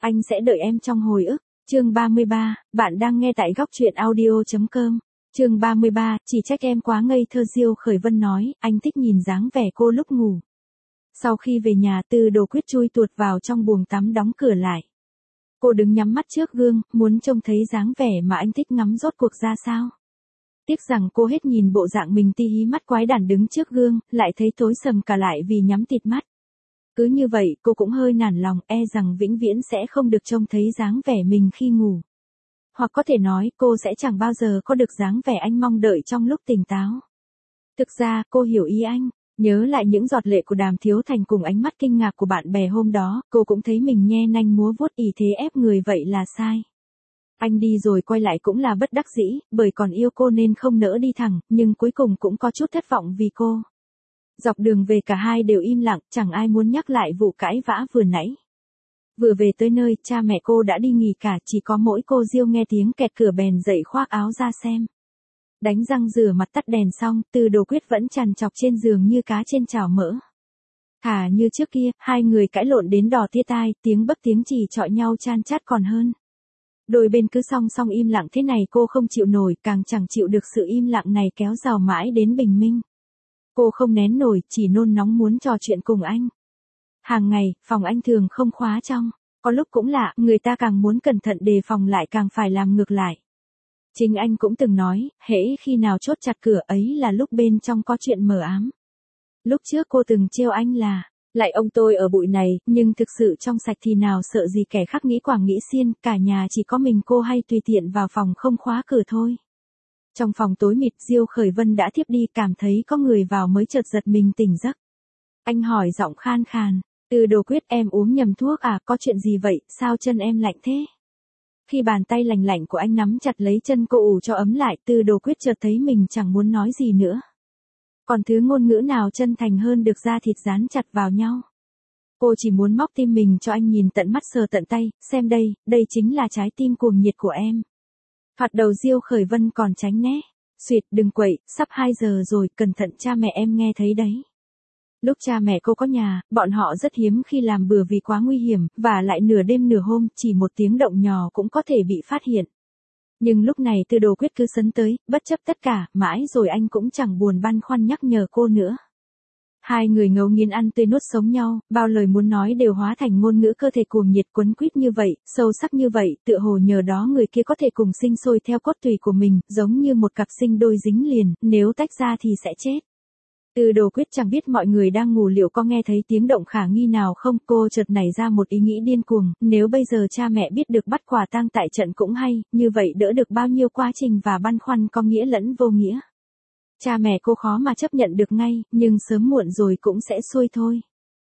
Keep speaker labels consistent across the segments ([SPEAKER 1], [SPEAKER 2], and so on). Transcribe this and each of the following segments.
[SPEAKER 1] Anh sẽ đợi em trong hồi ức. Chương 33, bạn đang nghe tại góc truyện audio.com. Chương 33, chỉ trách em quá ngây thơ. Diêu Khởi Vân nói, anh thích nhìn dáng vẻ cô lúc ngủ. Sau khi về nhà, Tư Đồ Quyết chui tuột vào trong buồng tắm đóng cửa lại. Cô đứng nhắm mắt trước gương, muốn trông thấy dáng vẻ mà anh thích ngắm rốt cuộc ra sao. Tiếc rằng cô hết nhìn bộ dạng mình tí hí mắt quái đản đứng trước gương, lại thấy tối sầm cả lại vì nhắm tịt mắt. Cứ như vậy cô cũng hơi nản lòng, e rằng vĩnh viễn sẽ không được trông thấy dáng vẻ mình khi ngủ. Hoặc có thể nói cô sẽ chẳng bao giờ có được dáng vẻ anh mong đợi trong lúc tỉnh táo. Thực ra cô hiểu ý anh, nhớ lại những giọt lệ của Đàm Thiếu Thành cùng ánh mắt kinh ngạc của bạn bè hôm đó, cô cũng thấy mình nhe nanh múa vuốt ỷ thế ép người vậy là sai. Anh đi rồi quay lại cũng là bất đắc dĩ, bởi còn yêu cô nên không nỡ đi thẳng, nhưng cuối cùng cũng có chút thất vọng vì cô. Dọc đường về cả hai đều im lặng, chẳng ai muốn nhắc lại vụ cãi vã vừa nãy. Vừa về tới nơi, cha mẹ cô đã đi nghỉ cả, chỉ có mỗi cô Diêu nghe tiếng kẹt cửa bèn dậy khoác áo ra xem. Đánh răng rửa mặt tắt đèn xong, Tư Đồ Quyết vẫn trằn trọc trên giường như cá trên chảo mỡ. Thà như trước kia, hai người cãi lộn đến đỏ tia tai, tiếng bấp tiếng chỉ chọi nhau chan chát còn hơn. Đôi bên cứ song song im lặng thế này cô không chịu nổi, càng chẳng chịu được sự im lặng này kéo dài mãi đến bình minh. Cô không nén nổi, chỉ nôn nóng muốn trò chuyện cùng anh. Hàng ngày, phòng anh thường không khóa trong, có lúc cũng lạ, người ta càng muốn cẩn thận đề phòng lại càng phải làm ngược lại. Chính anh cũng từng nói, hễ khi nào chốt chặt cửa ấy là lúc bên trong có chuyện mờ ám. Lúc trước cô từng trêu anh là, lại ông tôi ở bụi này, nhưng thực sự trong sạch thì nào sợ gì kẻ khác nghĩ quảng nghĩ xiên, cả nhà chỉ có mình cô hay tùy tiện vào phòng không khóa cửa thôi. Trong phòng tối mịt, Diêu Khởi Vân đã thiếp đi, cảm thấy có người vào mới chợt giật mình tỉnh giấc. Anh hỏi giọng khan khàn, Tư Đồ Quyết, em uống nhầm thuốc à, có chuyện gì vậy, sao chân em lạnh thế? Khi bàn tay lành lạnh của anh nắm chặt lấy chân cô ủ cho ấm lại, Tư Đồ Quyết chợt thấy mình chẳng muốn nói gì nữa. Còn thứ ngôn ngữ nào chân thành hơn được da thịt dán chặt vào nhau. Cô chỉ muốn móc tim mình cho anh nhìn tận mắt sờ tận tay, xem đây, đây chính là trái tim cuồng nhiệt của em. Thoạt đầu Diêu Khởi Vân còn tránh né. Xuyệt, đừng quậy, sắp 2 giờ rồi, cẩn thận cha mẹ em nghe thấy đấy. Lúc cha mẹ cô có nhà, bọn họ rất hiếm khi làm bừa vì quá nguy hiểm, và lại nửa đêm nửa hôm, chỉ một tiếng động nhỏ cũng có thể bị phát hiện. Nhưng lúc này Tư Đồ Quyết cứ sấn tới, bất chấp tất cả, mãi rồi anh cũng chẳng buồn băn khoăn nhắc nhở cô nữa. Hai người ngấu nghiến ăn tươi nuốt sống nhau, bao lời muốn nói đều hóa thành ngôn ngữ cơ thể cuồng nhiệt quấn quýt như vậy, sâu sắc như vậy, tựa hồ nhờ đó người kia có thể cùng sinh sôi theo cốt tủy của mình, giống như một cặp sinh đôi dính liền, nếu tách ra thì sẽ chết. Tư Đồ Quyết chẳng biết mọi người đang ngủ liệu có nghe thấy tiếng động khả nghi nào không, cô chợt nảy ra một ý nghĩ điên cuồng, nếu bây giờ cha mẹ biết được bắt quả tang tại trận cũng hay, như vậy đỡ được bao nhiêu quá trình và băn khoăn có nghĩa lẫn vô nghĩa. Cha mẹ cô khó mà chấp nhận được ngay, nhưng sớm muộn rồi cũng sẽ xuôi thôi.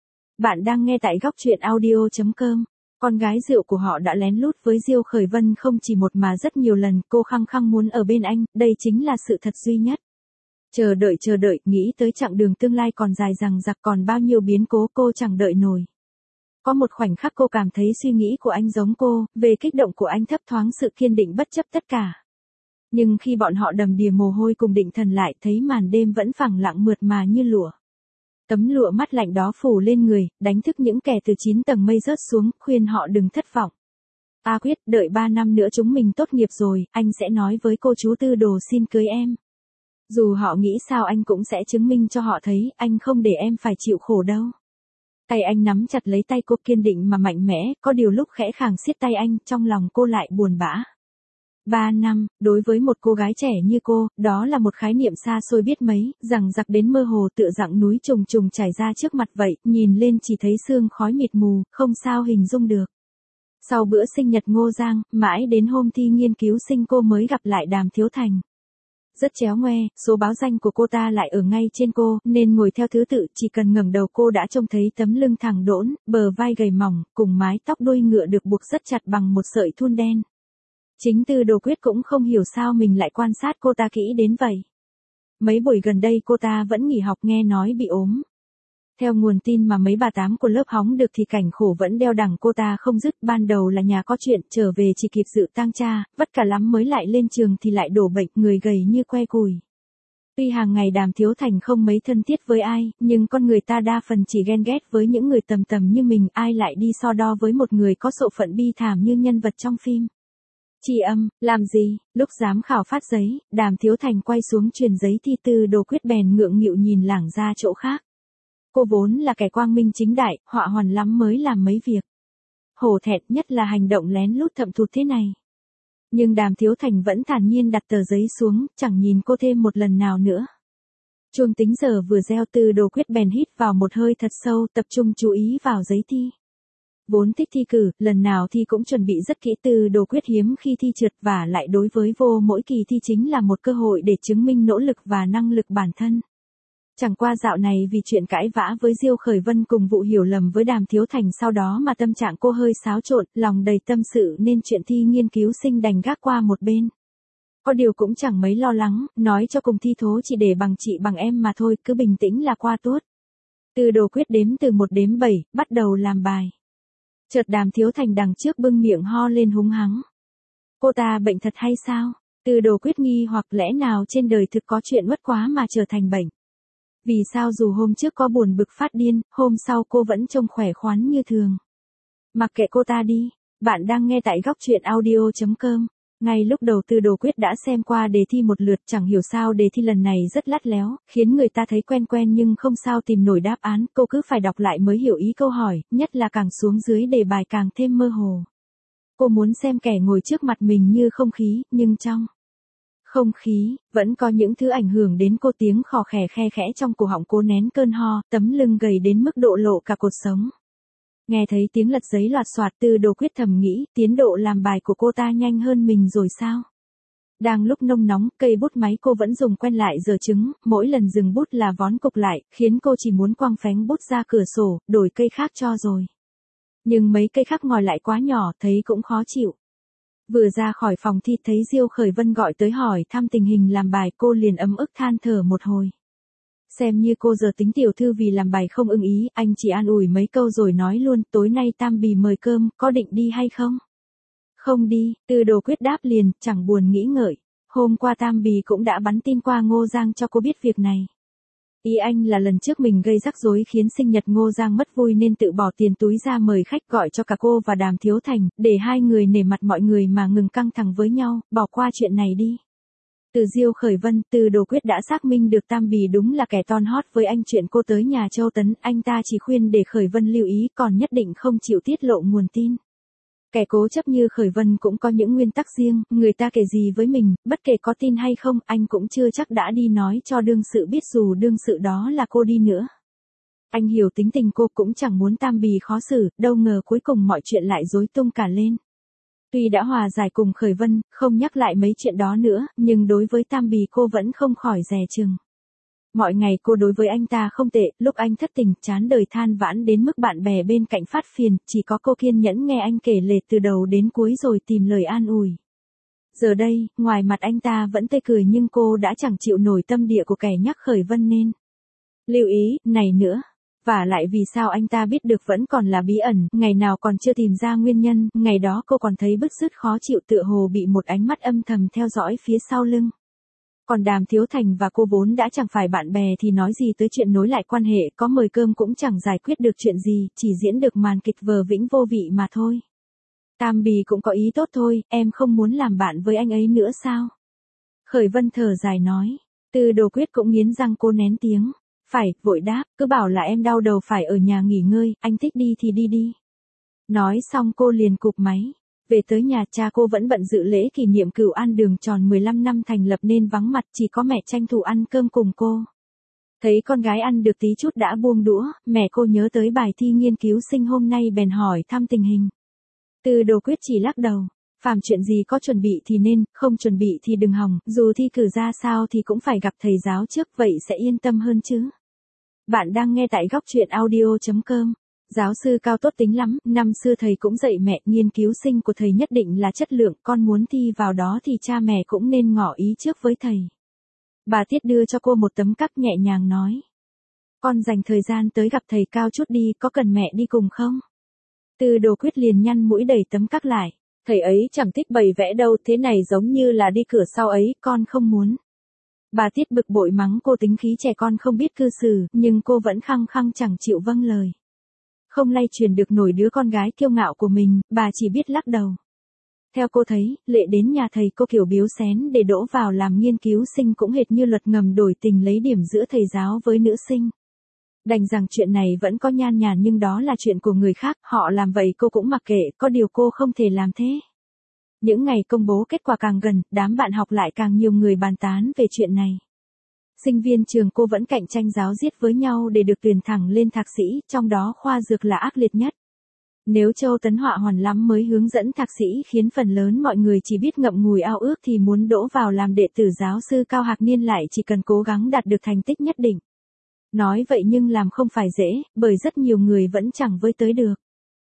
[SPEAKER 1] Bạn đang nghe tại góc truyện audio.com. Con gái rượu của họ đã lén lút với Diêu Khởi Vân không chỉ một mà rất nhiều lần, cô khăng khăng muốn ở bên anh, đây chính là sự thật duy nhất. Chờ đợi, nghĩ tới chặng đường tương lai còn dài dằng dặc, còn bao nhiêu biến cố cô chẳng đợi nổi. Có một khoảnh khắc cô cảm thấy suy nghĩ của anh giống cô, về kích động của anh thấp thoáng sự kiên định bất chấp tất cả. Nhưng khi bọn họ đầm đìa mồ hôi cùng định thần lại, thấy màn đêm vẫn phẳng lặng mượt mà như lụa. Tấm lụa mát lạnh đó phủ lên người, đánh thức những kẻ từ 9 tầng mây rớt xuống, khuyên họ đừng thất vọng. A Quyết, đợi 3 năm nữa chúng mình tốt nghiệp rồi, anh sẽ nói với cô chú Tư Đồ xin cưới em. Dù họ nghĩ sao anh cũng sẽ chứng minh cho họ thấy, anh không để em phải chịu khổ đâu. Tay anh nắm chặt lấy tay cô kiên định mà mạnh mẽ, có điều lúc khẽ khàng siết tay anh, trong lòng cô lại buồn bã. 3 năm, đối với một cô gái trẻ như cô, đó là một khái niệm xa xôi biết mấy, rằng giặc đến mơ hồ tựa dặng núi trùng trùng trải ra trước mặt vậy, nhìn lên chỉ thấy sương khói mịt mù, không sao hình dung được. Sau bữa sinh nhật Ngô Giang, mãi đến hôm thi nghiên cứu sinh cô mới gặp lại Đàm Thiếu Thành. Rất chéo ngoe, số báo danh của cô ta lại ở ngay trên cô, nên ngồi theo thứ tự, chỉ cần ngẩng đầu cô đã trông thấy tấm lưng thẳng đỗn, bờ vai gầy mỏng, cùng mái tóc đuôi ngựa được buộc rất chặt bằng một sợi thun đen. Chính Tư Đồ Quyết cũng không hiểu sao mình lại quan sát cô ta kỹ đến vậy. Mấy buổi gần đây cô ta vẫn nghỉ học, nghe nói bị ốm. Theo nguồn tin mà mấy bà tám của lớp hóng được thì cảnh khổ vẫn đeo đẳng cô ta không dứt, ban đầu là nhà có chuyện, trở về chỉ kịp dự tang cha, vất cả lắm mới lại lên trường thì lại đổ bệnh, người gầy như que củi. Tuy hàng ngày Đàm Thiếu Thành không mấy thân thiết với ai, nhưng con người ta đa phần chỉ ghen ghét với những người tầm tầm như mình, ai lại đi so đo với một người có số phận bi thảm như nhân vật trong phim. Tri Âm, làm gì? Lúc giám khảo phát giấy, Đàm Thiếu Thành quay xuống truyền giấy thi Từ Đồ Quyết bèn ngượng nghịu nhìn lảng ra chỗ khác. Cô vốn là kẻ quang minh chính đại, họa hoàn lắm mới làm mấy việc hổ thẹn, nhất là hành động lén lút thậm thụt thế này. Nhưng Đàm Thiếu Thành vẫn thản nhiên đặt tờ giấy xuống, chẳng nhìn cô thêm một lần nào nữa. Chuông tính giờ vừa reo, Từ Đồ Quyết bèn hít vào một hơi thật sâu, tập trung chú ý vào giấy thi. Vốn thích thi cử, lần nào thi cũng chuẩn bị rất kỹ, Từ Đồ Quyết hiếm khi thi trượt, và lại đối với vô mỗi kỳ thi chính là một cơ hội để chứng minh nỗ lực và năng lực bản thân. Chẳng qua dạo này vì chuyện cãi vã với Diêu Khởi Vân cùng vụ hiểu lầm với Đàm Thiếu Thành sau đó mà tâm trạng cô hơi xáo trộn, lòng đầy tâm sự nên chuyện thi nghiên cứu sinh đành gác qua một bên. Có điều cũng chẳng mấy lo lắng, nói cho cùng thi thố chỉ để bằng chị bằng em mà thôi, cứ bình tĩnh là qua tuốt. Từ Đồ Quyết đếm từ 1 đến 7, bắt đầu làm bài. Chợt Đàm Thiếu Thành đằng trước bưng miệng ho lên húng hắng. Cô ta bệnh thật hay sao? Từ Đồ Quyết nghi hoặc lẽ nào trên đời thực có chuyện uất quá mà trở thành bệnh. Vì sao dù hôm trước có buồn bực phát điên, hôm sau cô vẫn trông khỏe khoắn như thường. Mặc kệ cô ta đi, bạn đang nghe tại góc truyện audio.com. Ngay lúc đầu Từ Đồ Quyết đã xem qua đề thi một lượt, chẳng hiểu sao đề thi lần này rất lắt léo, khiến người ta thấy quen quen nhưng không sao tìm nổi đáp án, cô cứ phải đọc lại mới hiểu ý câu hỏi, nhất là càng xuống dưới đề bài càng thêm mơ hồ. Cô muốn xem kẻ ngồi trước mặt mình như không khí, nhưng trong không khí, vẫn có những thứ ảnh hưởng đến cô, tiếng khò khè khe khẽ trong cổ họng, cố nén cơn ho, tấm lưng gầy đến mức độ lộ cả cột sống. Nghe thấy tiếng lật giấy loạt soạt, Từ Đồ Quyết thầm nghĩ, tiến độ làm bài của cô ta nhanh hơn mình rồi sao? Đang lúc nông nóng, cây bút máy cô vẫn dùng quen lại giờ trứng, mỗi lần dừng bút là vón cục lại, khiến cô chỉ muốn quăng phén bút ra cửa sổ, đổi cây khác cho rồi. Nhưng mấy cây khác ngòi lại quá nhỏ, thấy cũng khó chịu. Vừa ra khỏi phòng thi thấy Diêu Khởi Vân gọi tới hỏi thăm tình hình làm bài, cô liền ấm ức than thở một hồi. Xem như cô giờ tính tiểu thư vì làm bài không ưng ý, anh chỉ an ủi mấy câu rồi nói luôn, tối nay Tam Bì mời cơm, có định đi hay không? Không đi, Từ Đồ Quyết đáp liền, chẳng buồn nghĩ ngợi. Hôm qua Tam Bì cũng đã bắn tin qua Ngô Giang cho cô biết việc này. Ý anh là lần trước mình gây rắc rối khiến sinh nhật Ngô Giang mất vui nên tự bỏ tiền túi ra mời khách, gọi cho cả cô và Đàm Thiếu Thành, để hai người nể mặt mọi người mà ngừng căng thẳng với nhau, bỏ qua chuyện này đi. Từ Diêu Khởi Vân, Từ Đồ Quyết đã xác minh được Tam Bì đúng là kẻ ton hót với anh chuyện cô tới nhà Châu Tấn, anh ta chỉ khuyên để Khởi Vân lưu ý, còn nhất định không chịu tiết lộ nguồn tin. Kẻ cố chấp như Khởi Vân cũng có những nguyên tắc riêng, người ta kể gì với mình, bất kể có tin hay không, anh cũng chưa chắc đã đi nói cho đương sự biết dù đương sự đó là cô đi nữa. Anh hiểu tính tình cô, cũng chẳng muốn Tam Bì khó xử, đâu ngờ cuối cùng mọi chuyện lại rối tung cả lên. Tuy đã hòa giải cùng Khởi Vân, không nhắc lại mấy chuyện đó nữa, nhưng đối với Tam Bì cô vẫn không khỏi dè chừng. Mọi ngày cô đối với anh ta không tệ, lúc anh thất tình, chán đời than vãn đến mức bạn bè bên cạnh phát phiền, chỉ có cô kiên nhẫn nghe anh kể lể từ đầu đến cuối rồi tìm lời an ủi. Giờ đây, ngoài mặt anh ta vẫn tươi cười nhưng cô đã chẳng chịu nổi tâm địa của kẻ nhắc Khởi Vân nên lưu ý, này nữa. Và lại vì sao anh ta biết được vẫn còn là bí ẩn, ngày nào còn chưa tìm ra nguyên nhân, ngày đó cô còn thấy bứt rứt khó chịu, tựa hồ bị một ánh mắt âm thầm theo dõi phía sau lưng. Còn Đàm Thiếu Thành và cô vốn đã chẳng phải bạn bè thì nói gì tới chuyện nối lại quan hệ, có mời cơm cũng chẳng giải quyết được chuyện gì, chỉ diễn được màn kịch vờ vĩnh vô vị mà thôi. Tam Bì cũng có ý tốt thôi, em không muốn làm bạn với anh ấy nữa sao? Khởi Vân thở dài nói. Từ Đồ Quyết cũng nghiến răng, cô nén tiếng. Phải, vội đáp, cứ bảo là em đau đầu phải ở nhà nghỉ ngơi, anh thích đi thì đi đi. Nói xong cô liền cụp máy. Về tới nhà, cha cô vẫn bận dự lễ kỷ niệm Cửu An Đường tròn 15 năm thành lập nên vắng mặt, chỉ có mẹ tranh thủ ăn cơm cùng cô. Thấy con gái ăn được tí chút đã buông đũa, mẹ cô nhớ tới bài thi nghiên cứu sinh hôm nay bèn hỏi thăm tình hình. Từ Đồ Quyết chỉ lắc đầu. Phàm chuyện gì có chuẩn bị thì nên, không chuẩn bị thì đừng hòng, dù thi cử ra sao thì cũng phải gặp thầy giáo trước, vậy sẽ yên tâm hơn chứ. Bạn đang nghe tại góc truyện audio.com. Giáo sư Cao tốt tính lắm, năm xưa thầy cũng dạy mẹ, nghiên cứu sinh của thầy nhất định là chất lượng, con muốn thi vào đó thì cha mẹ cũng nên ngỏ ý trước với thầy. Bà Tiết đưa cho cô một tấm cắc nhẹ nhàng nói. Con dành thời gian tới gặp thầy Cao chút đi, có cần mẹ đi cùng không? Từ Đồ Quyết liền nhăn mũi đẩy tấm cắc lại. Thầy ấy chẳng thích bày vẽ đâu, thế này giống như là đi cửa sau ấy, con không muốn. Bà Tiết bực bội mắng cô tính khí trẻ con không biết cư xử, nhưng cô vẫn khăng khăng chẳng chịu vâng lời. Không lay truyền được nổi đứa con gái kiêu ngạo của mình, bà chỉ biết lắc đầu. Theo cô thấy, Lệ đến nhà thầy cô kiểu biếu xén để đỗ vào làm nghiên cứu sinh cũng hệt như luật ngầm đổi tình lấy điểm giữa thầy giáo với nữ sinh. Đành rằng chuyện này vẫn có nhan nhản nhưng đó là chuyện của người khác, họ làm vậy cô cũng mặc kệ, có điều cô không thể làm thế. Những ngày công bố kết quả càng gần, đám bạn học lại càng nhiều người bàn tán về chuyện này. Sinh viên trường cô vẫn cạnh tranh giáo diết với nhau để được tuyển thẳng lên thạc sĩ, trong đó khoa dược là ác liệt nhất. Nếu Châu Tấn họa hoàn lắm mới hướng dẫn thạc sĩ khiến phần lớn mọi người chỉ biết ngậm ngùi ao ước thì muốn đỗ vào làm đệ tử giáo sư Cao Hạc Niên lại chỉ cần cố gắng đạt được thành tích nhất định. Nói vậy nhưng làm không phải dễ, bởi rất nhiều người vẫn chẳng với tới được.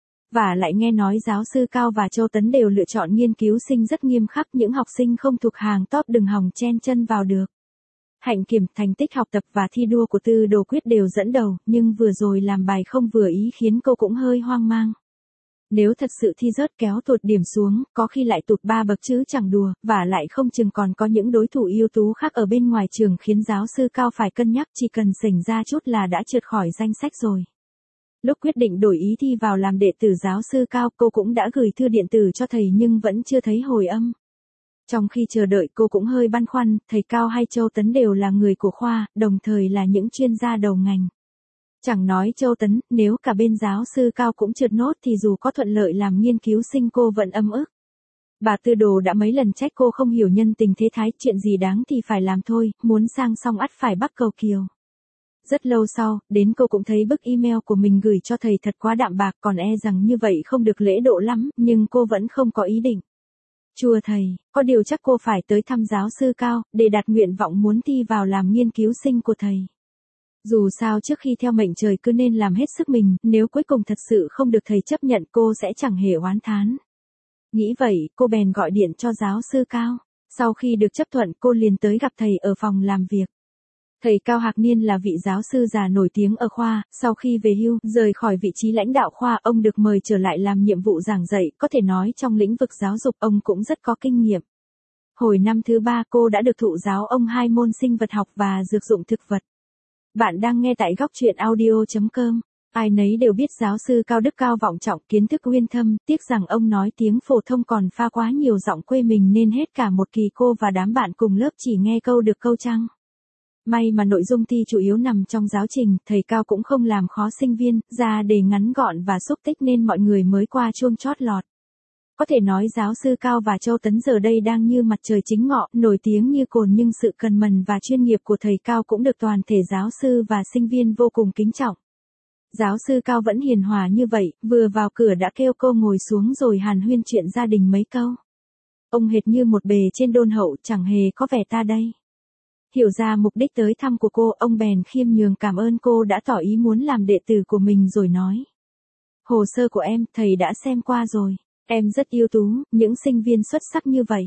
[SPEAKER 1] Và lại nghe nói giáo sư Cao và Châu Tấn đều lựa chọn nghiên cứu sinh rất nghiêm khắc, những học sinh không thuộc hàng top đừng hòng chen chân vào được. Hạnh kiểm, thành tích học tập và thi đua của Tư Đồ Quyết đều dẫn đầu, nhưng vừa rồi làm bài không vừa ý khiến cô cũng hơi hoang mang. Nếu thật sự thi rớt kéo tụt điểm xuống, có khi lại tụt 3 bậc chứ chẳng đùa, và lại không chừng còn có những đối thủ ưu tú khác ở bên ngoài trường khiến giáo sư Cao phải cân nhắc, chỉ cần xảy ra chút là đã trượt khỏi danh sách rồi. Lúc quyết định đổi ý thi vào làm đệ tử giáo sư Cao, cô cũng đã gửi thư điện tử cho thầy nhưng vẫn chưa thấy hồi âm. Trong khi chờ đợi cô cũng hơi băn khoăn, thầy Cao hay Châu Tấn đều là người của khoa, đồng thời là những chuyên gia đầu ngành. Chẳng nói Châu Tấn, nếu cả bên giáo sư Cao cũng trượt nốt thì dù có thuận lợi làm nghiên cứu sinh cô vẫn ấm ức. Bà Tư Đồ đã mấy lần trách cô không hiểu nhân tình thế thái, chuyện gì đáng thì phải làm thôi, muốn sang song ắt phải bắc cầu kiều. Rất lâu sau, đến cô cũng thấy bức email của mình gửi cho thầy thật quá đạm bạc, còn e rằng như vậy không được lễ độ lắm, nhưng cô vẫn không có ý định. Chua thầy, có điều chắc cô phải tới thăm giáo sư Cao, để đạt nguyện vọng muốn thi vào làm nghiên cứu sinh của thầy. Dù sao trước khi theo mệnh trời cứ nên làm hết sức mình, nếu cuối cùng thật sự không được thầy chấp nhận cô sẽ chẳng hề oán thán. Nghĩ vậy, cô bèn gọi điện cho giáo sư Cao. Sau khi được chấp thuận cô liền tới gặp thầy ở phòng làm việc. Thầy Cao Hạc Niên là vị giáo sư già nổi tiếng ở khoa, sau khi về hưu, rời khỏi vị trí lãnh đạo khoa, ông được mời trở lại làm nhiệm vụ giảng dạy, có thể nói trong lĩnh vực giáo dục ông cũng rất có kinh nghiệm. Hồi năm thứ 3 cô đã được thụ giáo ông 2 môn sinh vật học và dược dụng thực vật. Bạn đang nghe tại góc truyện audio.com. Ai nấy đều biết giáo sư Cao đức cao vọng trọng, kiến thức uyên thâm, tiếc rằng ông nói tiếng phổ thông còn pha quá nhiều giọng quê mình nên hết cả một kỳ cô và đám bạn cùng lớp chỉ nghe câu được câu trăng. May mà nội dung thi chủ yếu nằm trong giáo trình, thầy Cao cũng không làm khó sinh viên, ra đề ngắn gọn và xúc tích nên mọi người mới qua chuông chót lọt. Có thể nói giáo sư Cao và Châu Tấn giờ đây đang như mặt trời chính ngọ, nổi tiếng như cồn nhưng sự cần mẫn và chuyên nghiệp của thầy Cao cũng được toàn thể giáo sư và sinh viên vô cùng kính trọng. Giáo sư Cao vẫn hiền hòa như vậy, vừa vào cửa đã kêu cô ngồi xuống rồi hàn huyên chuyện gia đình mấy câu. Ông hệt như một bề trên đôn hậu, chẳng hề có vẻ ta đây. Hiểu ra mục đích tới thăm của cô, ông bèn khiêm nhường cảm ơn cô đã tỏ ý muốn làm đệ tử của mình rồi nói. Hồ sơ của em, thầy đã xem qua rồi. Em rất ưu tú, những sinh viên xuất sắc như vậy.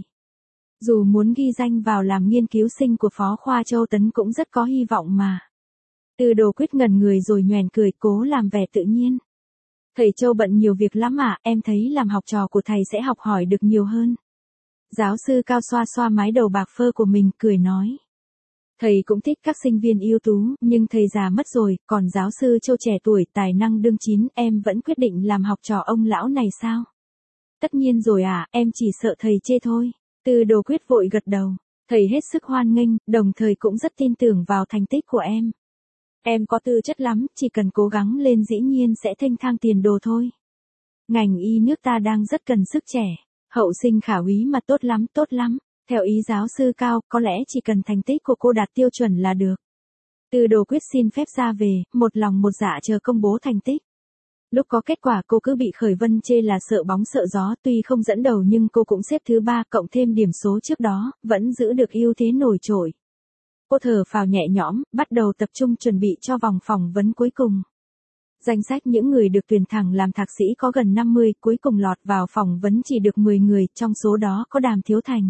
[SPEAKER 1] Dù muốn ghi danh vào làm nghiên cứu sinh của Phó khoa Châu Tấn cũng rất có hy vọng mà. Tư Đồ Quyết ngẩn người rồi nhoẻn cười cố làm vẻ tự nhiên. Thầy Châu bận nhiều việc lắm à, em thấy làm học trò của thầy sẽ học hỏi được nhiều hơn. Giáo sư Cao xoa xoa mái đầu bạc phơ của mình cười nói. Thầy cũng thích các sinh viên ưu tú, nhưng thầy già mất rồi, còn giáo sư Châu trẻ tuổi tài năng đương chín, em vẫn quyết định làm học trò ông lão này sao? Tất nhiên rồi à, em chỉ sợ thầy chê thôi. Tư Đồ Quyết vội gật đầu. Thầy hết sức hoan nghênh, đồng thời cũng rất tin tưởng vào thành tích của em. Em có tư chất lắm, chỉ cần cố gắng lên dĩ nhiên sẽ thênh thang tiền đồ thôi. Ngành y nước ta đang rất cần sức trẻ. Hậu sinh khả úy mà tốt lắm, tốt lắm. Theo ý giáo sư Cao, có lẽ chỉ cần thành tích của cô đạt tiêu chuẩn là được. Tư Đồ Quyết xin phép ra về, một lòng một dạ chờ công bố thành tích. Lúc có kết quả cô cứ bị Khởi Vân chê là sợ bóng sợ gió, tuy không dẫn đầu nhưng cô cũng xếp thứ 3 cộng thêm điểm số trước đó, vẫn giữ được ưu thế nổi trội. Cô thở phào nhẹ nhõm, bắt đầu tập trung chuẩn bị cho vòng phỏng vấn cuối cùng. Danh sách những người được tuyển thẳng làm thạc sĩ có gần 50, cuối cùng lọt vào phỏng vấn chỉ được 10 người, trong số đó có Đàm Thiếu Thành.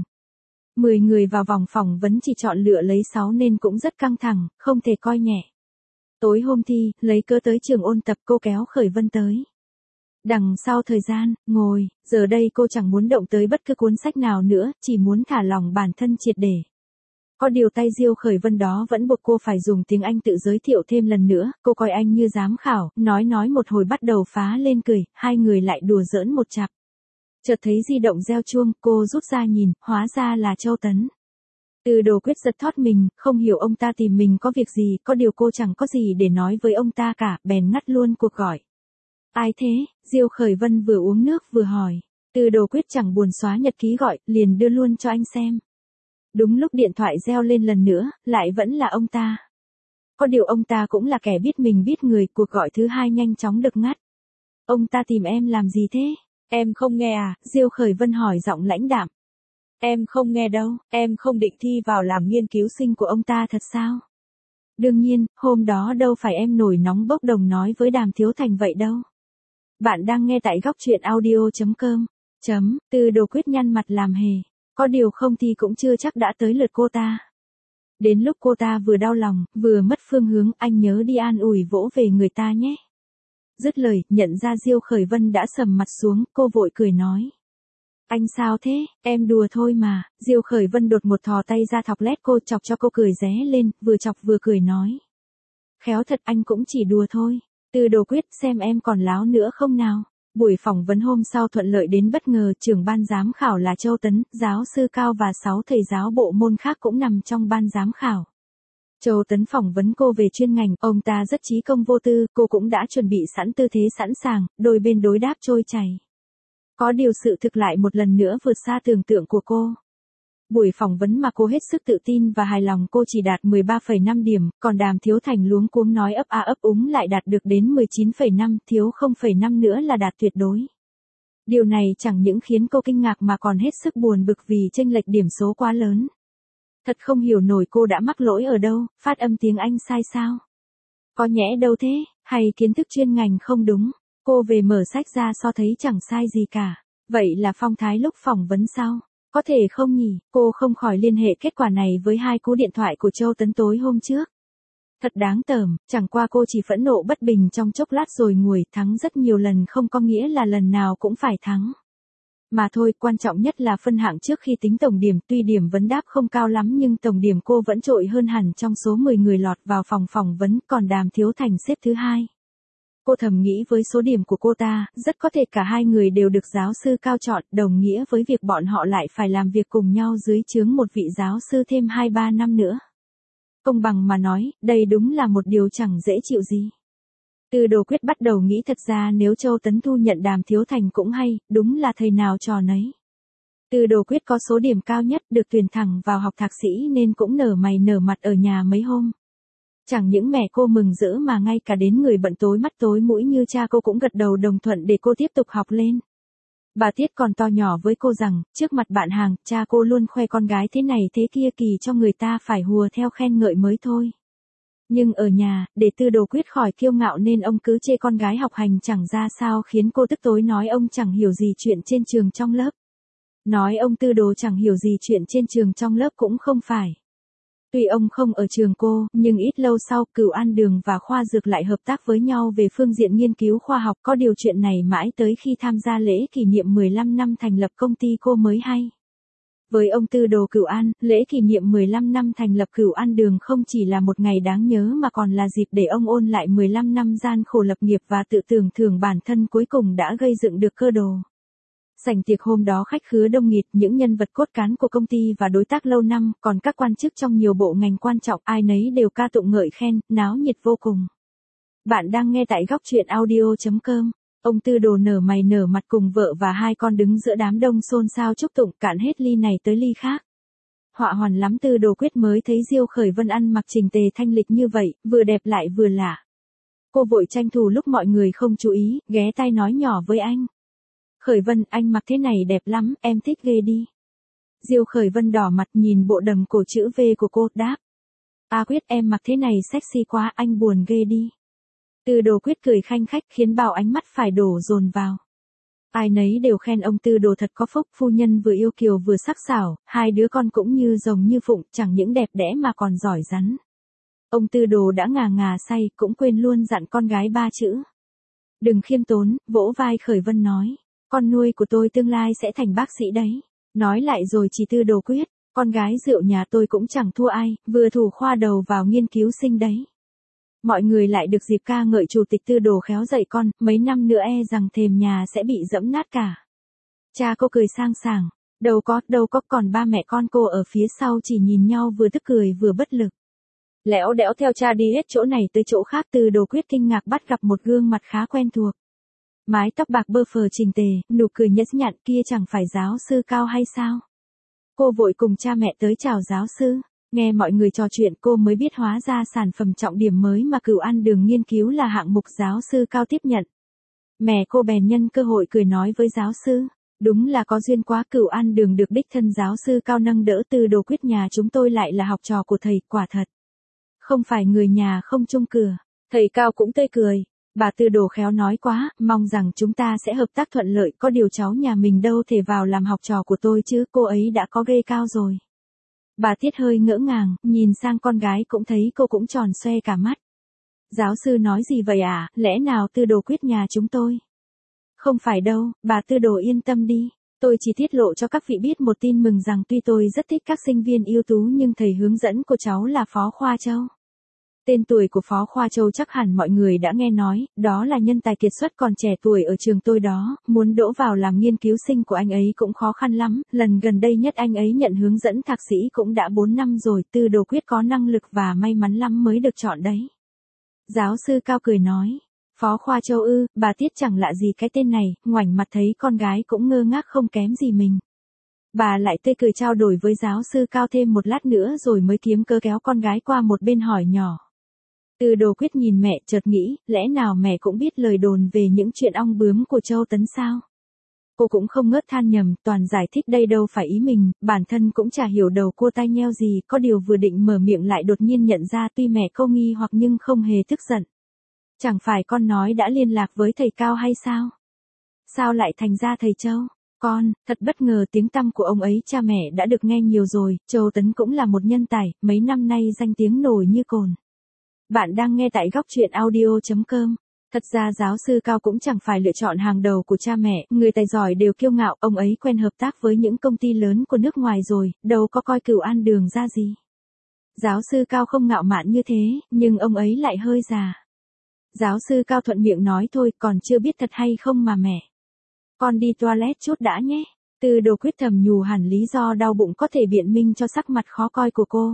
[SPEAKER 1] 10 người vào vòng phỏng vấn chỉ chọn lựa lấy 6 nên cũng rất căng thẳng, không thể coi nhẹ. Tối hôm thi, lấy cớ tới trường ôn tập cô kéo Khởi Vân tới. Đằng sau thời gian, ngồi, giờ đây cô chẳng muốn động tới bất cứ cuốn sách nào nữa, chỉ muốn thả lỏng bản thân triệt để. Có điều tay Diêu Khởi Vân đó vẫn buộc cô phải dùng tiếng Anh tự giới thiệu thêm lần nữa, cô coi anh như giám khảo, nói một hồi bắt đầu phá lên cười, hai người lại đùa giỡn một chặp. Chợt thấy di động reo chuông, cô rút ra nhìn, hóa ra là Châu Tấn. Từ Đồ Quyết giật thót mình, không hiểu ông ta tìm mình có việc gì, có điều cô chẳng có gì để nói với ông ta cả, bèn ngắt luôn cuộc gọi. Ai thế? Diêu Khởi Vân vừa uống nước vừa hỏi. Từ Đồ Quyết chẳng buồn xóa nhật ký gọi, liền đưa luôn cho anh xem. Đúng lúc điện thoại reo lên lần nữa, lại vẫn là ông ta. Có điều ông ta cũng là kẻ biết mình biết người, cuộc gọi thứ hai nhanh chóng được ngắt. Ông ta tìm em làm gì thế? Em không nghe à? Diêu Khởi Vân hỏi giọng lãnh đạm. Em không nghe đâu, em không định thi vào làm nghiên cứu sinh của ông ta thật sao? Đương nhiên, hôm đó đâu phải em nổi nóng bốc đồng nói với Đàm Thiếu Thành vậy đâu. Bạn đang nghe tại góc truyện audio.com. Từ Đồ Quyết nhăn mặt làm hề. Có điều không thì cũng chưa chắc đã tới lượt cô ta. Đến lúc cô ta vừa đau lòng, vừa mất phương hướng, anh nhớ đi an ủi vỗ về người ta nhé. Dứt lời, nhận ra Diêu Khởi Vân đã sầm mặt xuống, cô vội cười nói. Anh sao thế, em đùa thôi mà. Diêu Khởi Vân đột một thò tay ra thọc lét cô, chọc cho cô cười ré lên, vừa chọc vừa cười nói. Khéo thật, anh cũng chỉ đùa thôi. Từ Đồ Quyết, xem em còn láo nữa không nào. Buổi phỏng vấn hôm sau thuận lợi đến bất ngờ, trưởng ban giám khảo là Châu Tấn, giáo sư Cao và 6 thầy giáo bộ môn khác cũng nằm trong ban giám khảo. Châu Tấn phỏng vấn cô về chuyên ngành, ông ta rất trí công vô tư, cô cũng đã chuẩn bị sẵn tư thế sẵn sàng, đôi bên đối đáp trôi chảy. Có điều sự thực lại một lần nữa vượt xa tưởng tượng của cô. Buổi phỏng vấn mà cô hết sức tự tin và hài lòng, cô chỉ đạt 13,5 điểm, còn Đàm Thiếu Thành luống cuống nói ấp a ấp úng lại đạt được đến 19,5, thiếu 0,5 nữa là đạt tuyệt đối. Điều này chẳng những khiến cô kinh ngạc mà còn hết sức buồn bực vì chênh lệch điểm số quá lớn. Thật không hiểu nổi cô đã mắc lỗi ở đâu, phát âm tiếng Anh sai sao? Có nhẽ đâu thế, hay kiến thức chuyên ngành không đúng? Cô về mở sách ra so thấy chẳng sai gì cả. Vậy là phong thái lúc phỏng vấn sao? Có thể không nhỉ? Cô không khỏi liên hệ kết quả này với 2 cú điện thoại của Châu Tấn tối hôm trước. Thật đáng tởm, chẳng qua cô chỉ phẫn nộ bất bình trong chốc lát rồi nguôi, thắng rất nhiều lần không có nghĩa là lần nào cũng phải thắng. Mà thôi, quan trọng nhất là phân hạng trước khi tính tổng điểm, tuy điểm vấn đáp không cao lắm nhưng tổng điểm cô vẫn trội hơn hẳn trong số 10 người lọt vào phòng phỏng vấn, còn Đàm Thiếu Thành xếp thứ 2. Cô thầm nghĩ với số điểm của cô ta, rất có thể cả hai người đều được giáo sư Cao chọn, đồng nghĩa với việc bọn họ lại phải làm việc cùng nhau dưới trướng một vị giáo sư thêm 2-3 năm nữa. Công bằng mà nói, đây đúng là một điều chẳng dễ chịu gì. Từ Đồ Quyết bắt đầu nghĩ thật ra nếu Châu Tấn thu nhận Đàm Thiếu Thành cũng hay, đúng là thầy nào trò nấy. Từ Đồ Quyết có số điểm cao nhất, được tuyển thẳng vào học thạc sĩ nên cũng nở mày nở mặt ở nhà mấy hôm. Chẳng những mẹ cô mừng rỡ mà ngay cả đến người bận tối mắt tối mũi như cha cô cũng gật đầu đồng thuận để cô tiếp tục học lên. Bà Tiết còn to nhỏ với cô rằng, trước mặt bạn hàng, cha cô luôn khoe con gái thế này thế kia kỳ cho người ta phải hùa theo khen ngợi mới thôi. Nhưng ở nhà, để Từ Đồ Quyết khỏi kiêu ngạo nên ông cứ chê con gái học hành chẳng ra sao khiến cô tức tối nói ông chẳng hiểu gì chuyện trên trường trong lớp. Nói ông Tư Đồ chẳng hiểu gì chuyện trên trường trong lớp cũng không phải. Tuy ông không ở trường cô, nhưng ít lâu sau Cửu An Đường và khoa dược lại hợp tác với nhau về phương diện nghiên cứu khoa học. Có điều chuyện này mãi tới khi tham gia lễ kỷ niệm 15 năm thành lập công ty cô mới hay. Với ông Tư Đồ Cửu An, lễ kỷ niệm 15 năm thành lập Cửu An Đường không chỉ là một ngày đáng nhớ mà còn là dịp để ông ôn lại 15 năm gian khổ lập nghiệp và tự tưởng thưởng bản thân cuối cùng đã gây dựng được cơ đồ. Sảnh tiệc hôm đó khách khứa đông nghịt, những nhân vật cốt cán của công ty và đối tác lâu năm, còn các quan chức trong nhiều bộ ngành quan trọng, ai nấy đều ca tụng ngợi khen, náo nhiệt vô cùng. Bạn đang nghe tại góc truyện audio.com. Ông Tư Đồ nở mày nở mặt cùng vợ và 2 con đứng giữa đám đông xôn xao chúc tụng, cạn hết ly này tới ly khác. Họa hoàn lắm Từ Đồ Quyết mới thấy Diêu Khởi Vân ăn mặc chỉnh tề thanh lịch như vậy, vừa đẹp lại vừa lạ. Cô vội tranh thủ lúc mọi người không chú ý, ghé tai nói nhỏ với anh. Khởi Vân, anh mặc thế này đẹp lắm, em thích ghê đi. Diêu Khởi Vân đỏ mặt nhìn bộ đầm cổ chữ V của cô, đáp. Quyết em mặc thế này sexy quá, anh buồn ghê đi. Từ Đồ Quyết cười khanh khách khiến bao ánh mắt phải đổ dồn vào. Ai nấy đều khen ông Tư Đồ thật có phúc, phu nhân vừa yêu kiều vừa sắc sảo, 2 đứa con cũng như rồng như phụng, chẳng những đẹp đẽ mà còn giỏi rắn. Ông Tư Đồ đã ngà ngà say, cũng quên luôn dặn con gái 3 chữ. Đừng khiêm tốn, vỗ vai Khởi Vân nói. Con nuôi của tôi tương lai sẽ thành bác sĩ đấy. Nói lại rồi chỉ Từ Đồ Quyết. Con gái rượu nhà tôi cũng chẳng thua ai, vừa thủ khoa đầu vào nghiên cứu sinh đấy. Mọi người lại được dịp ca ngợi chủ tịch Tư Đồ khéo dạy con, mấy năm nữa e rằng thềm nhà sẽ bị dẫm nát cả. Cha cô cười sang sảng, đâu có, còn ba mẹ con cô ở phía sau chỉ nhìn nhau vừa tức cười vừa bất lực. Lẽo đẽo theo cha đi hết chỗ này tới chỗ khác. Tư Đồ Quyết kinh ngạc bắt gặp một gương mặt khá quen thuộc. Mái tóc bạc bơ phờ chỉnh tề, nụ cười nhẫn nhặn, kia chẳng phải giáo sư Cao hay sao? Cô vội cùng cha mẹ tới chào giáo sư. Nghe mọi người trò chuyện cô mới biết hóa ra sản phẩm trọng điểm mới mà Cửu An Đường nghiên cứu là hạng mục giáo sư Cao tiếp nhận. Mẹ cô bèn nhân cơ hội cười nói với giáo sư. Đúng là có duyên quá, Cửu An Đường được đích thân giáo sư Cao nâng đỡ. Tư Đồ Quyết nhà chúng tôi lại là học trò của thầy, quả thật. Không phải người nhà không chung cửa. Thầy Cao cũng tươi cười. Bà Tư Đồ khéo nói quá, mong rằng chúng ta sẽ hợp tác thuận lợi, có điều cháu nhà mình đâu thể vào làm học trò của tôi chứ, cô ấy đã có ghê Cao rồi. Bà Tiết hơi ngỡ ngàng, nhìn sang con gái cũng thấy cô cũng tròn xoe cả mắt. Giáo sư nói gì vậy à, lẽ nào Tư Đồ Quyết nhà chúng tôi? Không phải đâu, bà Tư Đồ yên tâm đi. Tôi chỉ tiết lộ cho các vị biết một tin mừng rằng tuy tôi rất thích các sinh viên ưu tú nhưng thầy hướng dẫn của cháu là Phó Khoa Châu. Tên tuổi của Phó Khoa Châu chắc hẳn mọi người đã nghe nói, đó là nhân tài kiệt xuất còn trẻ tuổi ở trường tôi đó, muốn đỗ vào làm nghiên cứu sinh của anh ấy cũng khó khăn lắm, lần gần đây nhất anh ấy nhận hướng dẫn thạc sĩ cũng đã 4 năm rồi. Tư Đồ Quyết có năng lực và may mắn lắm mới được chọn đấy. Giáo sư Cao cười nói, Phó Khoa Châu ư, bà Tiết chẳng lạ gì cái tên này, ngoảnh mặt thấy con gái cũng ngơ ngác không kém gì mình. Bà lại tươi cười trao đổi với giáo sư Cao thêm một lát nữa rồi mới kiếm cớ kéo con gái qua một bên hỏi nhỏ. Tư Đồ Quyết nhìn mẹ chợt nghĩ, lẽ nào mẹ cũng biết lời đồn về những chuyện ong bướm của Châu Tấn sao? Cô cũng không ngớt than nhầm, toàn giải thích đây đâu phải ý mình, bản thân cũng chả hiểu đầu cô tai nheo gì, có điều vừa định mở miệng lại đột nhiên nhận ra tuy mẹ cô nghi hoặc nhưng không hề tức giận. Chẳng phải con nói đã liên lạc với thầy Cao hay sao? Sao lại thành ra thầy Châu? Con, thật bất ngờ tiếng tăm của ông ấy cha mẹ đã được nghe nhiều rồi, Châu Tấn cũng là một nhân tài, mấy năm nay danh tiếng nổi như cồn. Bạn đang nghe tại góc truyện audio.com. Thật ra giáo sư Cao cũng chẳng phải lựa chọn hàng đầu của cha mẹ, người tài giỏi đều kiêu ngạo, ông ấy quen hợp tác với những công ty lớn của nước ngoài rồi, đâu có coi Cửu An Đường ra gì. Giáo sư Cao không ngạo mạn như thế, nhưng ông ấy lại hơi già. Giáo sư Cao thuận miệng nói thôi, còn chưa biết thật hay không mà mẹ. Con đi toilet chút đã nhé. Tư Đồ Quyết thầm nhủ hẳn lý do đau bụng có thể biện minh cho sắc mặt khó coi của cô.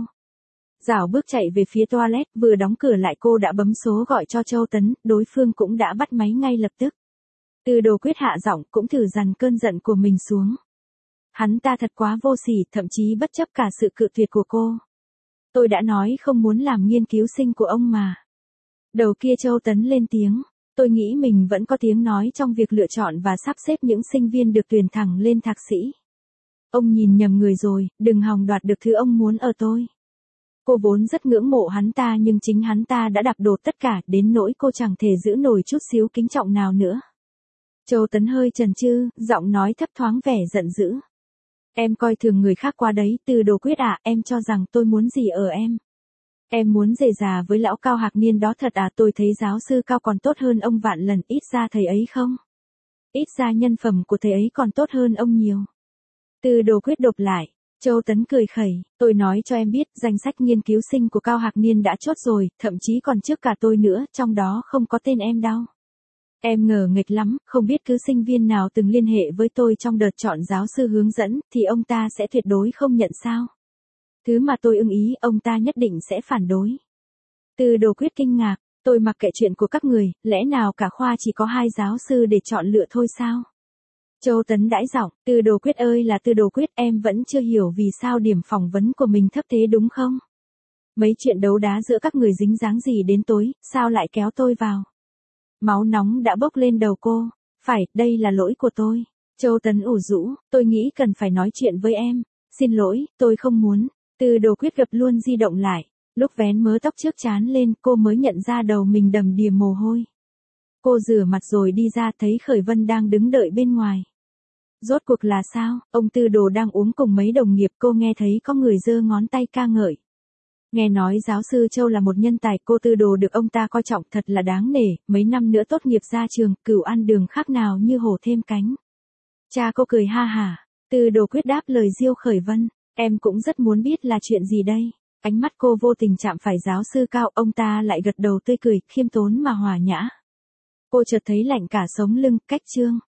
[SPEAKER 1] Rảo bước chạy về phía toilet, vừa đóng cửa lại cô đã bấm số gọi cho Châu Tấn, đối phương cũng đã bắt máy ngay lập tức. Tư Đồ Quyết hạ giọng cũng thử dằn cơn giận của mình xuống. Hắn ta thật quá vô sỉ, thậm chí bất chấp cả sự cự tuyệt của cô. Tôi đã nói không muốn làm nghiên cứu sinh của ông mà. Đầu kia Châu Tấn lên tiếng, tôi nghĩ mình vẫn có tiếng nói trong việc lựa chọn và sắp xếp những sinh viên được tuyển thẳng lên thạc sĩ. Ông nhìn nhầm người rồi, đừng hòng đoạt được thứ ông muốn ở tôi. Cô vốn rất ngưỡng mộ hắn ta nhưng chính hắn ta đã đạp đổ tất cả, đến nỗi cô chẳng thể giữ nổi chút xíu kính trọng nào nữa. Châu Tấn hơi chần chừ, giọng nói thấp thoáng vẻ giận dữ. Em coi thường người khác quá đấy, Tư Đồ Quyết à, em cho rằng tôi muốn gì ở em? Em muốn rể già với lão Cao Hạc Niên đó thật à, tôi thấy giáo sư Cao còn tốt hơn ông vạn lần, ít ra thầy ấy không? Ít ra nhân phẩm của thầy ấy còn tốt hơn ông nhiều. Tư Đồ Quyết đột lại. Châu Tấn cười khẩy, tôi nói cho em biết, danh sách nghiên cứu sinh của Cao Hạc Niên đã chốt rồi, thậm chí còn trước cả tôi nữa, trong đó không có tên em đâu. Em ngờ nghịch lắm, không biết cứ sinh viên nào từng liên hệ với tôi trong đợt chọn giáo sư hướng dẫn, thì ông ta sẽ tuyệt đối không nhận sao. Thứ mà tôi ưng ý, ông ta nhất định sẽ phản đối. Tư Đồ Quyết kinh ngạc, tôi mặc kệ chuyện của các người, lẽ nào cả khoa chỉ có 2 giáo sư để chọn lựa thôi sao? Châu Tấn đãi giọng, Tư Đồ Quyết ơi là Tư Đồ Quyết, em vẫn chưa hiểu vì sao điểm phỏng vấn của mình thấp thế đúng không? Mấy chuyện đấu đá giữa các người dính dáng gì đến tối, sao lại kéo tôi vào? Máu nóng đã bốc lên đầu cô, phải, đây là lỗi của tôi. Châu Tấn ủ rũ, tôi nghĩ cần phải nói chuyện với em. Xin lỗi, tôi không muốn. Tư Đồ Quyết gập luôn di động lại, lúc vén mớ tóc trước trán lên cô mới nhận ra đầu mình đầm đìa mồ hôi. Cô rửa mặt rồi đi ra thấy Khởi Vân đang đứng đợi bên ngoài. Rốt cuộc là sao, ông Tư Đồ đang uống cùng mấy đồng nghiệp, cô nghe thấy có người giơ ngón tay ca ngợi. Nghe nói giáo sư Châu là một nhân tài, cô Tư Đồ được ông ta coi trọng thật là đáng nể, mấy năm nữa tốt nghiệp ra trường, Cửu An Đường khác nào như hổ thêm cánh. Cha cô cười ha hả, Tư Đồ Quyết đáp lời Diêu Khởi Vân. Em cũng rất muốn biết là chuyện gì đây. Ánh mắt cô vô tình chạm phải giáo sư Cao, ông ta lại gật đầu tươi cười, khiêm tốn mà hòa nhã. Cô chợt thấy lạnh cả sống lưng, cách Trương